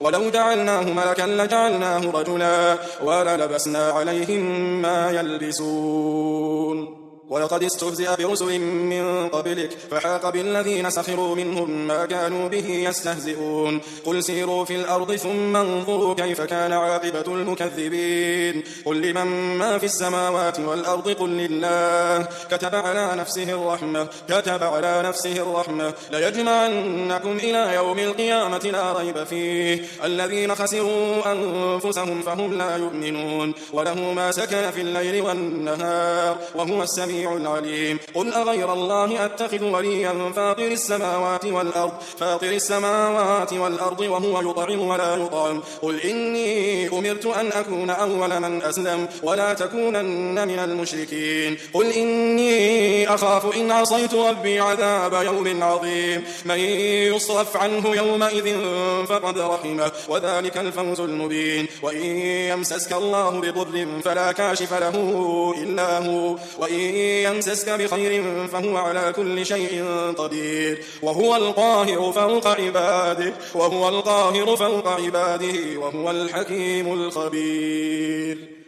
ولو جعلناه ملكا لجعلناه رجلا وللبسنا عليهم ما يلبسون ولقد استهزئ برسل من قبلك فحاق بالذين سخروا منهم ما كانوا به يستهزئون قل سيروا في الأرض ثم انظروا كيف كان عاقبة المكذبين قل لمن ما في السماوات والأرض قل لله كتب على نفسه الرحمة ليجمعنكم إلى يوم القيامة لا ريب فيه الذين خسروا أنفسهم فهم لا يؤمنون وله ما سكن في الليل والنهار وهو السميع العليم قل أغير الله أتخذ وليا فاطر السماوات والأرض وهو يطعم ولا يطعم قل إني أمرت أن أكون أول من أسلم ولا تكونن من المشركين قل إني أخاف إن عصيت ربي عذاب يوم عظيم من يصرف عنه يومئذ فقد رحمه وذلك الفوز المبين وإن يمسسك الله بضر فلا كاشف له إلا هو وإن يمسسك بخير فهو على كل شيء قدير وهو القاهر فوق عباده وهو الحكيم الخبير.